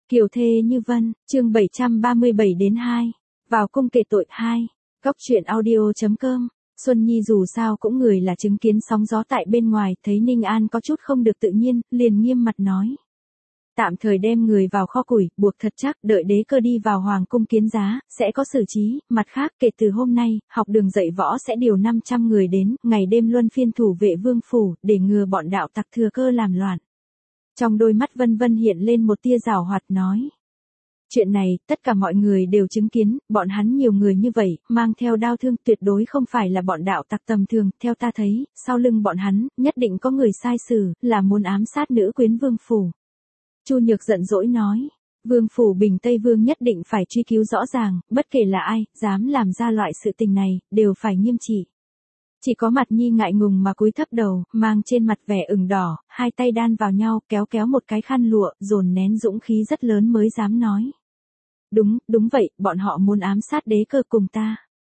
Kiều thê như vân, chương 737 đến 2. Vào cung kể tội 2. Góc truyện audio.com. Xuân Nhi dù sao cũng người là chứng kiến sóng gió tại bên ngoài, thấy Ninh An có chút không được tự nhiên, liền nghiêm mặt nói. Tạm thời đem người vào kho củi, buộc thật chắc, đợi đế cơ đi vào hoàng cung kiến giá, sẽ có xử trí. Mặt khác, kể từ hôm nay, học đường dạy võ sẽ điều 500 người đến, ngày đêm luân phiên thủ vệ vương phủ, để ngừa bọn đạo tặc thừa cơ làm loạn. Trong đôi mắt Vân Vân hiện lên một tia giảo hoạt nói. Chuyện này, tất cả mọi người đều chứng kiến, bọn hắn nhiều người như vậy, mang theo đao thương tuyệt đối không phải là bọn đạo tặc tầm thường, theo ta thấy, sau lưng bọn hắn, nhất định có người sai xử, là muốn ám sát nữ quyến vương phủ. Chu Nhược giận dỗi nói, vương phủ Bình Tây Vương nhất định phải truy cứu rõ ràng, bất kể là ai, dám làm ra loại sự tình này, đều phải nghiêm trị. Chỉ có Mặt Nhi ngại ngùng mà cúi thấp đầu, mang trên mặt vẻ ửng đỏ, hai tay đan vào nhau, kéo một cái khăn lụa, dồn nén dũng khí rất lớn mới dám nói. Đúng vậy, bọn họ muốn ám sát đế cơ cùng ta.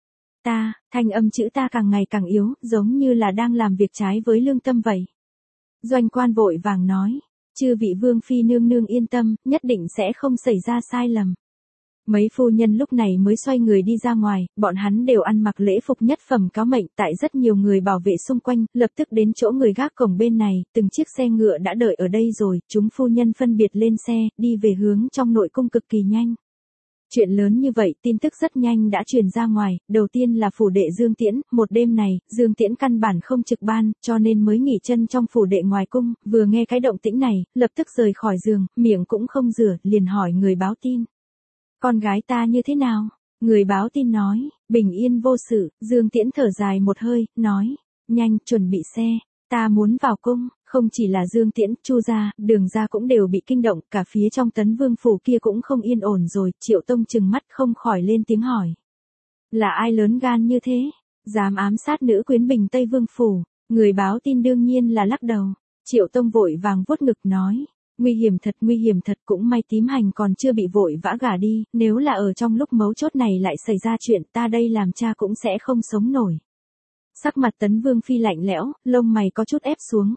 Thanh âm chữ ta càng ngày càng yếu, giống như là đang làm việc trái với lương tâm vậy. Doanh Quan vội vàng nói, chư vị vương phi nương nương yên tâm, nhất định sẽ không xảy ra sai lầm. Mấy phu nhân lúc này mới xoay người đi ra ngoài, bọn hắn đều ăn mặc lễ phục nhất phẩm cáo mệnh, tại rất nhiều người bảo vệ xung quanh, lập tức đến chỗ người gác cổng bên này, từng chiếc xe ngựa đã đợi ở đây rồi, chúng phu nhân phân biệt lên xe, đi về hướng trong nội cung cực kỳ nhanh. Chuyện lớn như vậy, tin tức rất nhanh đã truyền ra ngoài, đầu tiên là phủ đệ Dương Tiễn, một đêm này, Dương Tiễn căn bản không trực ban, cho nên mới nghỉ chân trong phủ đệ ngoài cung, vừa nghe cái động tĩnh này, lập tức rời khỏi giường, miệng cũng không rửa, liền hỏi người báo tin. Con gái ta như thế nào? Người báo tin nói, bình yên vô sự. Dương Tiễn thở dài một hơi, nói, nhanh, chuẩn bị xe, ta muốn vào cung. Không chỉ là Dương Tiễn, Chu gia, Đường gia cũng đều bị kinh động, cả phía trong Tấn Vương phủ kia cũng không yên ổn rồi. Triệu Tông trừng mắt không khỏi lên tiếng hỏi, là ai lớn gan như thế, dám ám sát nữ quyến Bình Tây Vương phủ? Người báo tin đương nhiên là lắc đầu. Triệu Tông vội vàng vuốt ngực nói, nguy hiểm thật, cũng may Tím Hành còn chưa bị vội vã gả đi, nếu là ở trong lúc mấu chốt này lại xảy ra chuyện, ta đây làm cha cũng sẽ không sống nổi. Sắc mặt Tấn Vương phi lạnh lẽo, lông mày có chút ép xuống,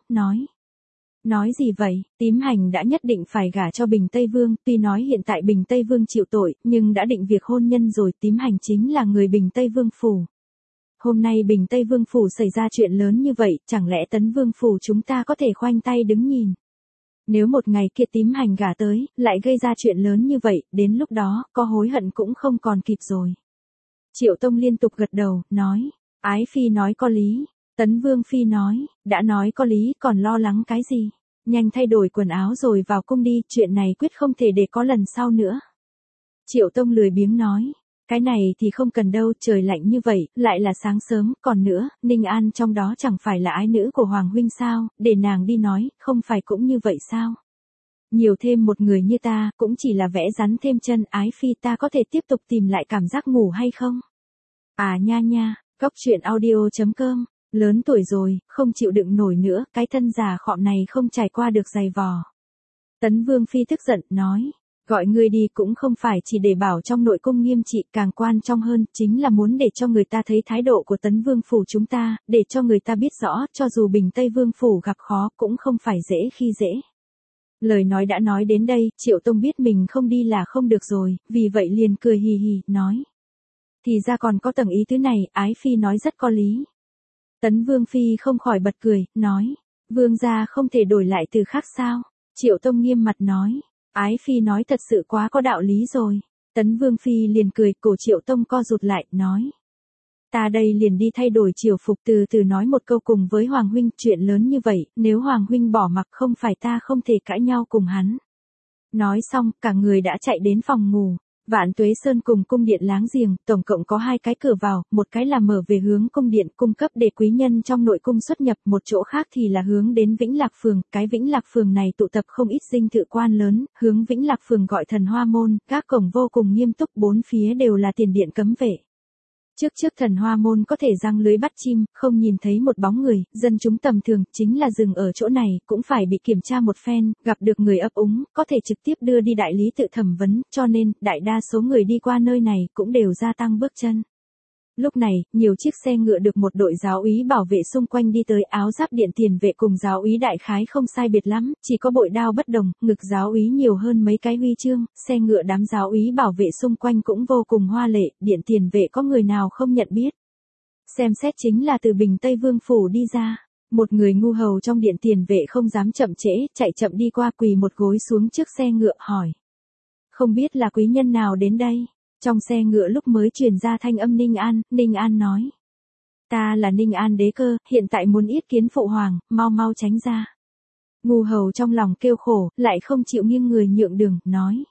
nói gì vậy? Tím Hành đã nhất định phải gả cho Bình Tây Vương, tuy nói hiện tại Bình Tây Vương chịu tội, nhưng đã định việc hôn nhân rồi, Tím Hành chính là người Bình Tây Vương phủ. Hôm nay Bình Tây Vương phủ xảy ra chuyện lớn như vậy, chẳng lẽ Tấn Vương phủ chúng ta có thể khoanh tay đứng nhìn? Nếu một ngày kia Tím Hành gả tới, lại gây ra chuyện lớn như vậy, đến lúc đó, có hối hận cũng không còn kịp rồi. Triệu Tông liên tục gật đầu, nói, Ái Phi nói có lý. Tấn Vương Phi nói, đã nói có lý, còn lo lắng cái gì? Nhanh thay đổi quần áo rồi vào cung đi, chuyện này quyết không thể để có lần sau nữa. Triệu Tông lười biếng nói, cái này thì không cần đâu, trời lạnh như vậy, lại là sáng sớm, còn nữa, Ninh An trong đó chẳng phải là ái nữ của Hoàng huynh sao, để nàng đi nói, không phải cũng như vậy sao? Nhiều thêm một người như ta, cũng chỉ là vẽ rắn thêm chân. Ái Phi, ta có thể tiếp tục tìm lại cảm giác ngủ hay không? À nha, góc truyện audio.com, lớn tuổi rồi, không chịu đựng nổi nữa, cái thân già khọm này không trải qua được giày vò. Tấn Vương Phi tức giận, nói, gọi người đi cũng không phải chỉ để bảo trong nội cung nghiêm trị, càng quan trọng hơn, chính là muốn để cho người ta thấy thái độ của Tấn Vương phủ chúng ta, để cho người ta biết rõ, cho dù Bình Tây Vương phủ gặp khó, cũng không phải dễ khi dễ. Lời nói đã nói đến đây, Triệu Tông biết mình không đi là không được rồi, vì vậy liền cười hì hì, nói. Thì ra còn có tầng ý tứ này, Ái Phi nói rất có lý. Tấn Vương Phi không khỏi bật cười, nói, Vương gia không thể đổi lại từ khác sao? Triệu Tông nghiêm mặt nói, Ái Phi nói thật sự quá có đạo lý rồi. Tấn Vương Phi liền cười, cổ Triệu Tông co rụt lại, nói. Ta đây liền đi thay đổi triều phục, từ từ nói một câu cùng với Hoàng huynh, chuyện lớn như vậy, nếu Hoàng huynh bỏ mặc không phải ta không thể cãi nhau cùng hắn. Nói xong, cả người đã chạy đến phòng ngủ. Vạn Tuế Sơn cùng cung điện láng giềng, tổng cộng có 2 cái cửa vào, một cái là mở về hướng cung điện cung cấp để quý nhân trong nội cung xuất nhập, một chỗ khác thì là hướng đến Vĩnh Lạc Phường, cái Vĩnh Lạc Phường này tụ tập không ít dinh thự quan lớn, hướng Vĩnh Lạc Phường gọi Thần Hoa Môn, các cổng vô cùng nghiêm túc, 4 phía đều là tiền điện cấm vệ. Trước Thần Hoa Môn có thể giăng lưới bắt chim, không nhìn thấy một bóng người, dân chúng tầm thường, chính là dừng ở chỗ này, cũng phải bị kiểm tra một phen, gặp được người ấp úng, có thể trực tiếp đưa đi đại lý tự thẩm vấn, cho nên, đại đa số người đi qua nơi này cũng đều gia tăng bước chân. Lúc này, nhiều chiếc xe ngựa được một đội giáo úy bảo vệ xung quanh đi tới, áo giáp điện tiền vệ cùng giáo úy đại khái không sai biệt lắm, chỉ có bội đao bất đồng, ngực giáo úy nhiều hơn mấy cái huy chương, xe ngựa đám giáo úy bảo vệ xung quanh cũng vô cùng hoa lệ, điện tiền vệ có người nào không nhận biết. Xem xét chính là từ Bình Tây Vương Phủ đi ra. Một người ngu hầu trong điện tiền vệ không dám chậm trễ, chạy chậm đi qua quỳ một gối xuống trước xe ngựa hỏi. Không biết là quý nhân nào đến đây? Trong xe ngựa lúc mới truyền ra thanh âm Ninh An nói. Ta là Ninh An đế cơ, hiện tại muốn yết kiến phụ hoàng, mau mau tránh ra. Ngu hầu trong lòng kêu khổ, lại không chịu nghiêng người nhượng đường, nói.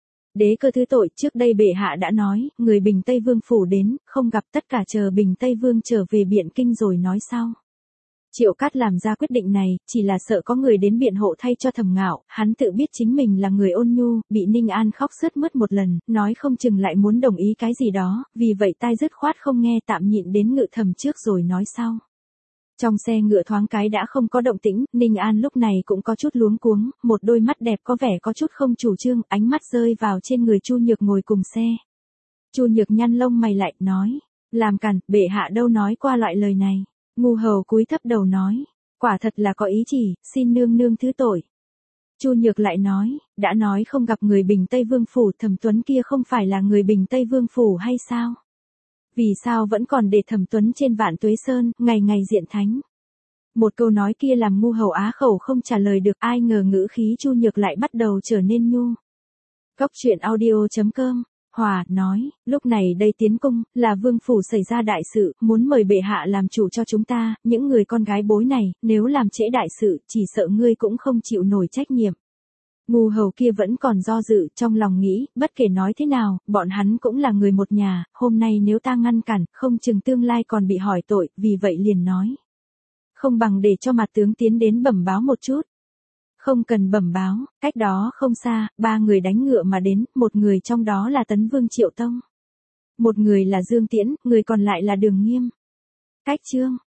Đế cơ thứ tội, trước đây bệ hạ đã nói, người Bình Tây Vương Phủ đến, không gặp, tất cả chờ Bình Tây Vương trở về Biện Kinh rồi nói sau. Triệu Cát làm ra quyết định này, chỉ là sợ có người đến biện hộ thay cho Thẩm Ngạo, hắn tự biết chính mình là người ôn nhu, bị Ninh An khóc sướt mướt một lần, nói không chừng lại muốn đồng ý cái gì đó, vì vậy tai dứt khoát không nghe, tạm nhịn đến ngự thầm trước rồi nói sau. Trong xe ngựa thoáng cái đã không có động tĩnh, Ninh An lúc này cũng có chút luống cuống, một đôi mắt đẹp có vẻ có chút không chủ trương, ánh mắt rơi vào trên người Chu Nhược ngồi cùng xe. Chu Nhược nhăn lông mày lại, nói, làm cản, bệ hạ đâu nói qua loại lời này. Ngu hầu cúi thấp đầu nói, quả thật là có ý chỉ, xin nương nương thứ tội. Chu Nhược lại nói, đã nói không gặp người Bình Tây Vương Phủ, Thẩm Tuấn kia không phải là người Bình Tây Vương Phủ hay sao? Vì sao vẫn còn để Thẩm Tuấn trên Vạn Tuế Sơn, ngày ngày diện thánh? Một câu nói kia làm ngu hầu á khẩu không trả lời được, ai ngờ ngữ khí Chu Nhược lại bắt đầu trở nên nhu. Cốc truyện audio.com Hòa, nói, lúc này đây tiến cung, là Vương Phủ xảy ra đại sự, muốn mời bệ hạ làm chủ cho chúng ta, những người con gái bối này, nếu làm trễ đại sự, chỉ sợ ngươi cũng không chịu nổi trách nhiệm. Ngu hầu kia vẫn còn do dự, trong lòng nghĩ, bất kể nói thế nào, bọn hắn cũng là người một nhà, hôm nay nếu ta ngăn cản, không chừng tương lai còn bị hỏi tội, vì vậy liền nói. Không bằng để cho mặt tướng tiến đến bẩm báo một chút. Không cần bẩm báo, cách đó không xa, 3 người đánh ngựa mà đến, một người trong đó là Tấn Vương Triệu Tông. Một người là Dương Tiễn, người còn lại là Đường Nghiêm. Cách chương